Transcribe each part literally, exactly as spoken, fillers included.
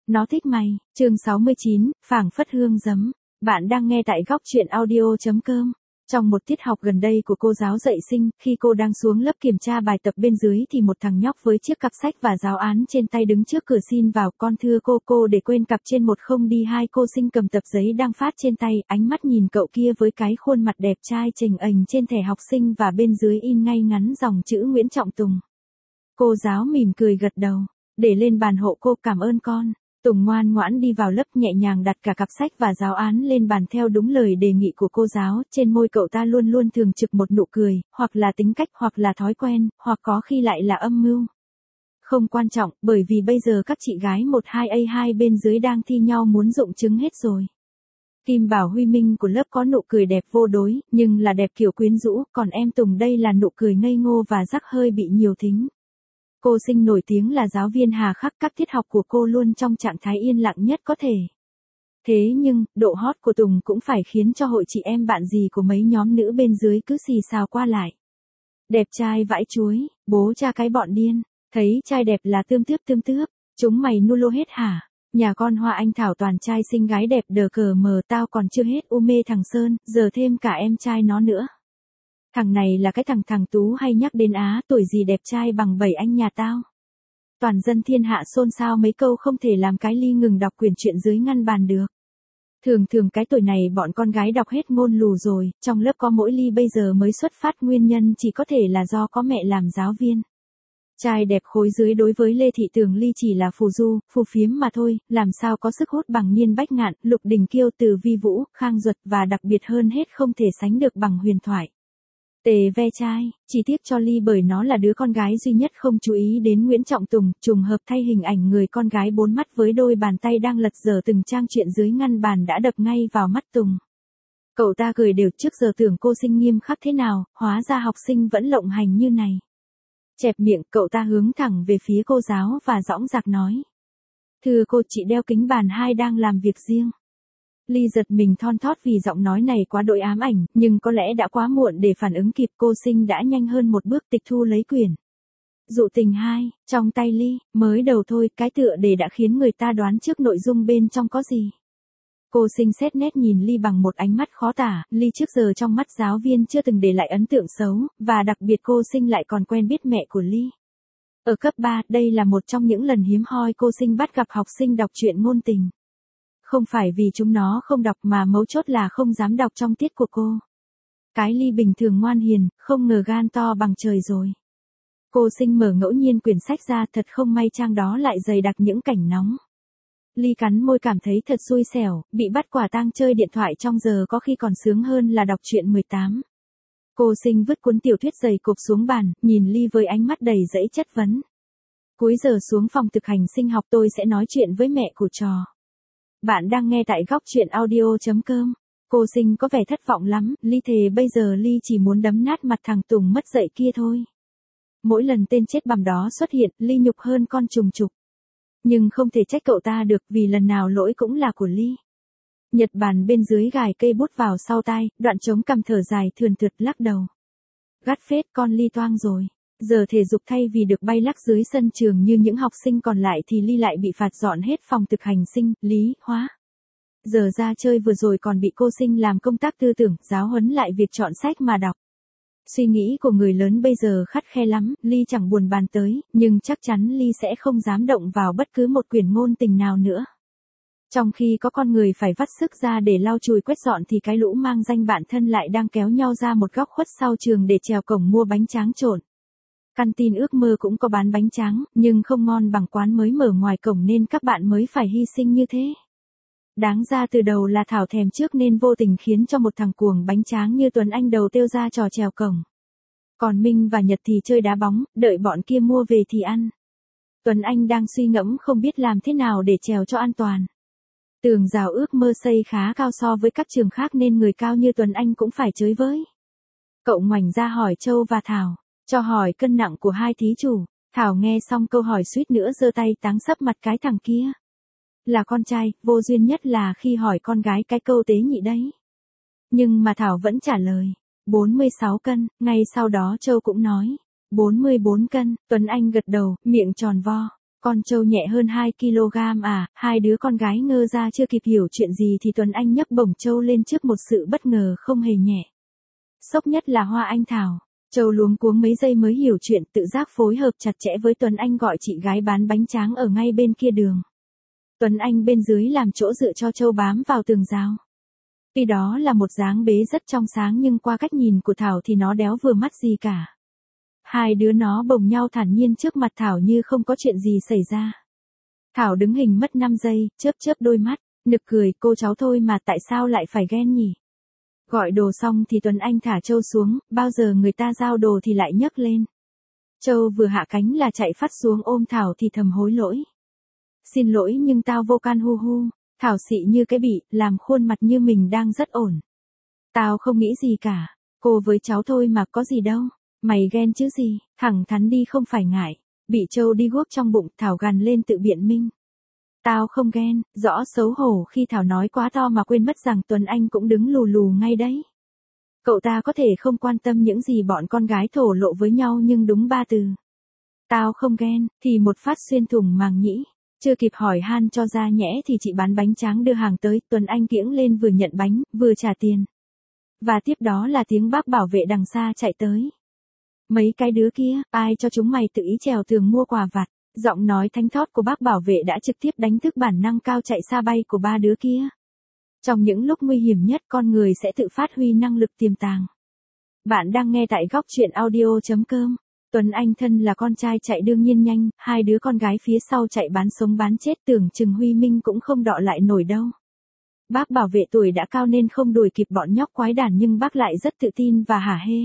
Nó thích mày, chương sáu mươi chín, phảng phất hương giấm. Bạn đang nghe tại góc truyện audio.com. Trong một tiết học gần đây của cô giáo dạy sinh, khi cô đang xuống lớp kiểm tra bài tập bên dưới thì một thằng nhóc với chiếc cặp sách và giáo án trên tay đứng trước cửa xin vào. Con thưa cô, cô để quên cặp trên một không đi hai. Cô sinh cầm tập giấy đang phát trên tay, ánh mắt nhìn cậu kia với cái khuôn mặt đẹp trai chềnh ềnh trên thẻ học sinh và bên dưới in ngay ngắn dòng chữ Nguyễn Trọng Tùng. Cô giáo mỉm cười gật đầu, để lên bàn hộ cô. Cảm ơn con. Tùng ngoan ngoãn đi vào lớp, nhẹ nhàng đặt cả cặp sách và giáo án lên bàn theo đúng lời đề nghị của cô giáo. Trên môi cậu ta luôn luôn thường trực một nụ cười, hoặc là tính cách, hoặc là thói quen, hoặc có khi lại là âm mưu. Không quan trọng, bởi vì bây giờ các chị gái một hai A hai bên dưới đang thi nhau muốn rụng trứng hết rồi. Kim Bảo Huy Minh của lớp có nụ cười đẹp vô đối, nhưng là đẹp kiểu quyến rũ, còn em Tùng đây là nụ cười ngây ngô và rắc hơi bị nhiều thính. Cô Sinh nổi tiếng là giáo viên hà khắc, các tiết học của cô luôn trong trạng thái yên lặng nhất có thể. Thế nhưng, độ hot của Tùng cũng phải khiến cho hội chị em bạn gì của mấy nhóm nữ bên dưới cứ xì xào qua lại. Đẹp trai vãi chuối, bố cha cái bọn điên, thấy trai đẹp là tươm tướp tươm tướp, chúng mày nu lô hết hả? Nhà con Hoa Anh Thảo toàn trai xinh gái đẹp đờ cờ mờ, tao còn chưa hết u mê thằng Sơn, giờ thêm cả em trai nó nữa. Thằng này là cái thằng thằng Tú hay nhắc đến á, tuổi gì đẹp trai bằng bảy anh nhà tao. Toàn dân thiên hạ xôn xao mấy câu không thể làm cái Ly ngừng đọc quyển truyện dưới ngăn bàn được. Thường thường cái tuổi này bọn con gái đọc hết ngôn lù rồi, trong lớp có mỗi Ly bây giờ mới xuất phát, nguyên nhân chỉ có thể là do có mẹ làm giáo viên. Trai đẹp khối dưới đối với Lê Thị Tường Ly chỉ là phù du, phù phiếm mà thôi, làm sao có sức hút bằng Niên Bách Ngạn, Lục Đình Kiêu, Từ Vi Vũ, Khang Duật và đặc biệt hơn hết không thể sánh được bằng Huyền Thoại. Tề ve trai, chỉ tiếc cho Ly bởi nó là đứa con gái duy nhất không chú ý đến Nguyễn Trọng Tùng. Trùng hợp thay hình ảnh người con gái bốn mắt với đôi bàn tay đang lật dở từng trang truyện dưới ngăn bàn đã đập ngay vào mắt Tùng. Cậu ta cười đều, trước giờ tưởng cô Sinh nghiêm khắc thế nào, hóa ra học sinh vẫn lộng hành như này. Chẹp miệng, cậu ta hướng thẳng về phía cô giáo và dõng dạc nói. Thưa cô, chị đeo kính bàn hai đang làm việc riêng. Ly giật mình thon thót vì giọng nói này quá đỗi ám ảnh, nhưng có lẽ đã quá muộn để phản ứng kịp. Cô Sinh đã nhanh hơn một bước tịch thu lấy quyển Dụ Tình hai, trong tay Ly, mới đầu thôi, cái tựa đề đã khiến người ta đoán trước nội dung bên trong có gì. Cô Sinh xét nét nhìn Ly bằng một ánh mắt khó tả. Ly trước giờ trong mắt giáo viên chưa từng để lại ấn tượng xấu, và đặc biệt cô Sinh lại còn quen biết mẹ của Ly. Ở cấp ba, đây là một trong những lần hiếm hoi cô Sinh bắt gặp học sinh đọc truyện ngôn tình. Không phải vì chúng nó không đọc mà mấu chốt là không dám đọc trong tiết của cô. Cái Ly bình thường ngoan hiền, không ngờ gan to bằng trời rồi. Cô Sinh mở ngẫu nhiên quyển sách ra, thật không may trang đó lại dày đặc những cảnh nóng. Ly cắn môi cảm thấy thật xui xẻo, bị bắt quả tang chơi điện thoại trong giờ có khi còn sướng hơn là đọc truyện mười tám. Cô Sinh vứt cuốn tiểu thuyết dày cộp xuống bàn, nhìn Ly với ánh mắt đầy dẫy chất vấn. Cuối giờ xuống phòng thực hành sinh học tôi sẽ nói chuyện với mẹ của trò. Bạn đang nghe tại góc truyện audio.com. Cô Sinh có vẻ thất vọng lắm, Ly thề bây giờ Ly chỉ muốn đấm nát mặt thằng Tùng mất dạy kia thôi. Mỗi lần tên chết bằm đó xuất hiện, Ly nhục hơn con trùng trục. Nhưng không thể trách cậu ta được vì lần nào lỗi cũng là của Ly. Nhật Bản bên dưới gài cây bút vào sau tai, đoạn trống cằm thở dài thườn thượt lắc đầu. Gắt phết, con Ly toang rồi. Giờ thể dục thay vì được bay lắc dưới sân trường như những học sinh còn lại thì Ly lại bị phạt dọn hết phòng thực hành sinh, lý, hóa. Giờ ra chơi vừa rồi còn bị cô Sinh làm công tác tư tưởng, giáo huấn lại việc chọn sách mà đọc. Suy nghĩ của người lớn bây giờ khắt khe lắm, Ly chẳng buồn bàn tới, nhưng chắc chắn Ly sẽ không dám động vào bất cứ một quyển ngôn tình nào nữa. Trong khi có con người phải vắt sức ra để lau chùi quét dọn thì cái lũ mang danh bạn thân lại đang kéo nhau ra một góc khuất sau trường để trèo cổng mua bánh tráng trộn. Căn tin ước mơ cũng có bán bánh tráng, nhưng không ngon bằng quán mới mở ngoài cổng nên các bạn mới phải hy sinh như thế. Đáng ra từ đầu là Thảo thèm trước nên vô tình khiến cho một thằng cuồng bánh tráng như Tuấn Anh đầu tiêu ra trò trèo cổng. Còn Minh và Nhật thì chơi đá bóng, đợi bọn kia mua về thì ăn. Tuấn Anh đang suy ngẫm không biết làm thế nào để trèo cho an toàn. Tường rào ước mơ xây khá cao so với các trường khác nên người cao như Tuấn Anh cũng phải chới với. Cậu ngoảnh ra hỏi Châu và Thảo. Cho hỏi cân nặng của hai thí chủ. Thảo nghe xong câu hỏi suýt nữa giơ tay táng sấp mặt cái thằng kia. Là con trai, vô duyên nhất là khi hỏi con gái cái câu tế nhị đấy. Nhưng mà Thảo vẫn trả lời. bốn mươi sáu cân, ngay sau đó Châu cũng nói. bốn mươi bốn cân, Tuấn Anh gật đầu, miệng tròn vo. Con trâu nhẹ hơn hai ki lô gam à, hai đứa con gái ngơ ra chưa kịp hiểu chuyện gì thì Tuấn Anh nhấc bổng trâu lên trước một sự bất ngờ không hề nhẹ. Sốc nhất là Hoa Anh Thảo. Trâu luống cuống mấy giây mới hiểu chuyện, tự giác phối hợp chặt chẽ với Tuấn Anh gọi chị gái bán bánh tráng ở ngay bên kia đường. Tuấn Anh bên dưới làm chỗ dựa cho trâu bám vào tường rào. Tuy đó là một dáng bế rất trong sáng nhưng qua cách nhìn của Thảo thì nó đéo vừa mắt gì cả. Hai đứa nó bồng nhau thản nhiên trước mặt Thảo như không có chuyện gì xảy ra. Thảo đứng hình mất năm giây, chớp chớp đôi mắt, nực cười, cô cháu thôi mà tại sao lại phải ghen nhỉ? Gọi đồ xong thì Tuấn Anh thả trâu xuống, bao giờ người ta giao đồ thì lại nhấc lên. Trâu vừa hạ cánh là chạy phát xuống ôm Thảo thì thầm hối lỗi. Xin lỗi nhưng tao vô can hu hu. Thảo xị như cái bị, làm khuôn mặt như mình đang rất ổn. Tao không nghĩ gì cả, cô với cháu thôi mà có gì đâu. Mày ghen chứ gì, thẳng thắn đi không phải ngại. Bị trâu đi guốc trong bụng, Thảo gằn lên tự biện minh. Tao không ghen, rõ xấu hổ khi Thảo nói quá to mà quên mất rằng Tuấn Anh cũng đứng lù lù ngay đấy. Cậu ta có thể không quan tâm những gì bọn con gái thổ lộ với nhau nhưng đúng ba từ. Tao không ghen, thì một phát xuyên thủng màng nhĩ. Chưa kịp hỏi han cho ra nhẽ thì chị bán bánh tráng đưa hàng tới, Tuấn Anh kiễng lên vừa nhận bánh, vừa trả tiền. Và tiếp đó là tiếng bác bảo vệ đằng xa chạy tới. Mấy cái đứa kia, ai cho chúng mày tự ý trèo tường mua quà vặt. Giọng nói thánh thót của bác bảo vệ đã trực tiếp đánh thức bản năng cao chạy xa bay của ba đứa kia. Trong những lúc nguy hiểm nhất con người sẽ tự phát huy năng lực tiềm tàng. Bạn đang nghe tại góc truyện audio chấm com. Tuấn Anh thân là con trai chạy đương nhiên nhanh, hai đứa con gái phía sau chạy bán sống bán chết tưởng chừng Huy Minh cũng không đọ lại nổi đâu. Bác bảo vệ tuổi đã cao nên không đuổi kịp bọn nhóc quái đản nhưng bác lại rất tự tin và hả hê.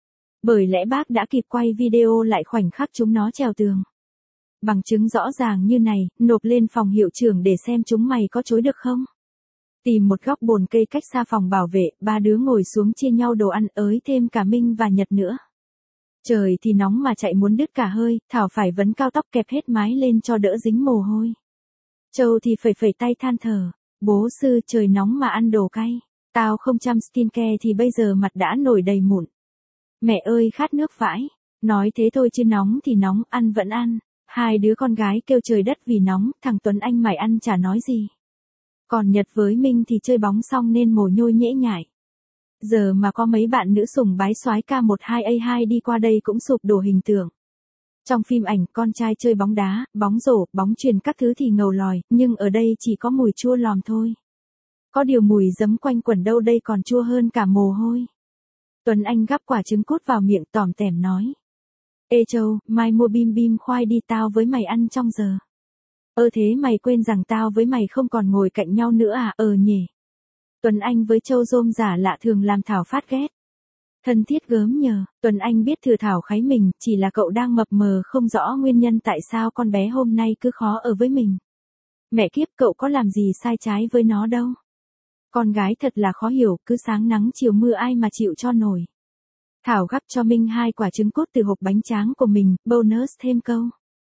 Bởi lẽ bác đã kịp quay video lại khoảnh khắc chúng nó trèo tường. Bằng chứng rõ ràng như này, nộp lên phòng hiệu trưởng để xem chúng mày có chối được không. Tìm một góc bồn cây cách xa phòng bảo vệ, ba đứa ngồi xuống chia nhau đồ ăn ới thêm cả Minh và Nhật nữa. Trời thì nóng mà chạy muốn đứt cả hơi, Thảo phải vấn cao tóc kẹp hết mái lên cho đỡ dính mồ hôi. Châu thì phẩy phẩy tay than thở, bố sư trời nóng mà ăn đồ cay, tao không chăm skincare thì bây giờ mặt đã nổi đầy mụn. Mẹ ơi khát nước vãi, nói thế thôi chứ nóng thì nóng, ăn vẫn ăn. Hai đứa con gái kêu trời đất vì nóng, thằng Tuấn Anh mày ăn chả nói gì. Còn Nhật với Minh thì chơi bóng xong nên mồ nhôi nhễ nhại. Giờ mà có mấy bạn nữ sùng bái soái K mười hai A hai đi qua đây cũng sụp đổ hình tượng. Trong phim ảnh con trai chơi bóng đá, bóng rổ, bóng chuyền các thứ thì ngầu lòi, nhưng ở đây chỉ có mùi chua lòm thôi. Có điều mùi giấm quanh quẩn đâu đây còn chua hơn cả mồ hôi. Tuấn Anh gắp quả trứng cút vào miệng tòm tẻm nói. Ê Châu, mai mua bim bim khoai đi tao với mày ăn trong giờ. Ơ thế mày quên rằng tao với mày không còn ngồi cạnh nhau nữa à? Ờ nhỉ. Tuấn Anh với Châu rôm giả lạ thường làm Thảo phát ghét. Thân thiết gớm nhờ, Tuấn Anh biết thừa Thảo kháy mình, chỉ là cậu đang mập mờ không rõ nguyên nhân tại sao con bé hôm nay cứ khó ở với mình. Mẹ kiếp cậu có làm gì sai trái với nó đâu. Con gái thật là khó hiểu, cứ sáng nắng chiều mưa ai mà chịu cho nổi. Thảo gắp cho Minh hai quả trứng cút từ hộp bánh tráng của mình, bonus thêm câu.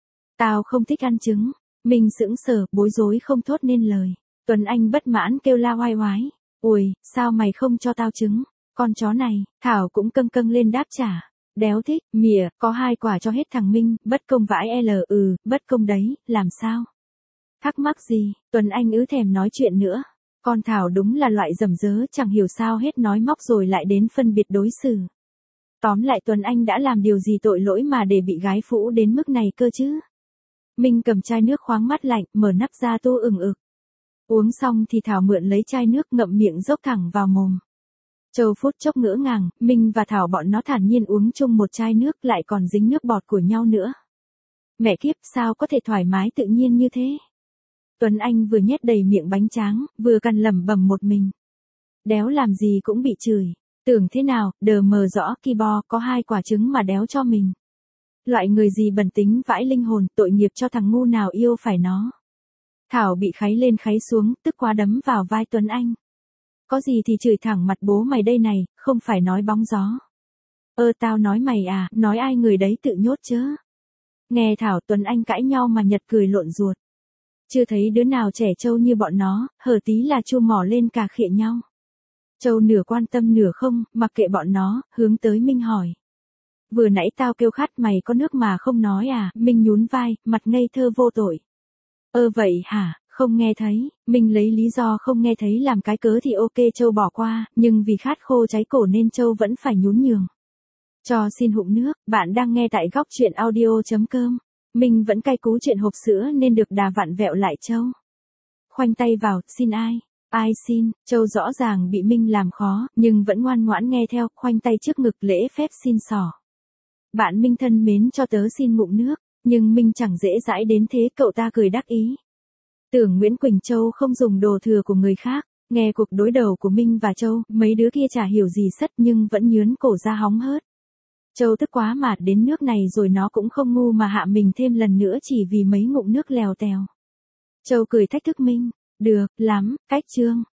Tao không thích ăn trứng. Minh sững sờ, bối rối không thốt nên lời. Tuấn Anh bất mãn kêu la oai oái. Ui, sao mày không cho tao trứng? Con chó này, Thảo cũng câng câng lên đáp trả. Đéo thích, mỉa, có hai quả cho hết thằng Minh, bất công vãi l ừ, bất công đấy, làm sao? Thắc mắc gì, Tuấn Anh ứ thèm nói chuyện nữa. Con Thảo đúng là loại rầm rớ chẳng hiểu sao hết nói móc rồi lại đến phân biệt đối xử. Tóm lại Tuấn Anh đã làm điều gì tội lỗi mà để bị gái phũ đến mức này cơ chứ? Minh cầm chai nước khoáng mát lạnh, mở nắp ra tô ừng ực. Uống xong thì Thảo mượn lấy chai nước ngậm miệng dốc thẳng vào mồm. Châu phút chốc ngỡ ngàng, Minh và Thảo bọn nó thản nhiên uống chung một chai nước lại còn dính nước bọt của nhau nữa. Mẹ kiếp sao có thể thoải mái tự nhiên như thế? Tuấn Anh vừa nhét đầy miệng bánh tráng, vừa cằn lẩm bẩm một mình. Đéo làm gì cũng bị chửi. Tưởng thế nào, đờ mờ rõ ki bo có hai quả trứng mà đéo cho mình. Loại người gì bẩn tính vãi linh hồn, tội nghiệp cho thằng ngu nào yêu phải nó. Thảo bị kháy lên kháy xuống, tức quá đấm vào vai Tuấn Anh. Có gì thì chửi thẳng mặt bố mày đây này, không phải nói bóng gió. Ơ tao nói mày à, nói ai người đấy tự nhốt chớ. Nghe Thảo Tuấn Anh cãi nhau mà Nhật cười lộn ruột. Chưa thấy đứa nào trẻ trâu như bọn nó, hở tí là chu mỏ lên cà khịa nhau. Châu nửa quan tâm nửa không, mặc kệ bọn nó, hướng tới Minh hỏi. Vừa nãy tao kêu khát mày có nước mà không nói à, Minh nhún vai, mặt ngây thơ vô tội. Ơ vậy hả, không nghe thấy, Minh lấy lý do không nghe thấy làm cái cớ thì ok Châu bỏ qua, nhưng vì khát khô cháy cổ nên Châu vẫn phải nhún nhường. Cho xin hụm nước, bạn đang nghe tại góc chuyện audio.com. Minh vẫn cay cú chuyện hộp sữa nên được đà vặn vẹo lại Châu. Khoanh tay vào, xin ai? Ai xin? Châu rõ ràng bị Minh làm khó, nhưng vẫn ngoan ngoãn nghe theo, khoanh tay trước ngực lễ phép xin xỏ. Bạn Minh thân mến cho tớ xin ngụm nước, nhưng Minh chẳng dễ dãi đến thế, cậu ta cười đắc ý. Tưởng Nguyễn Quỳnh Châu không dùng đồ thừa của người khác, nghe cuộc đối đầu của Minh và Châu, mấy đứa kia chả hiểu gì sất nhưng vẫn nhướn cổ ra hóng hớt. Châu tức quá mà đến nước này rồi nó cũng không ngu mà hạ mình thêm lần nữa chỉ vì mấy ngụm nước lèo tèo. Châu cười thách thức Minh, được, lắm, cách trương.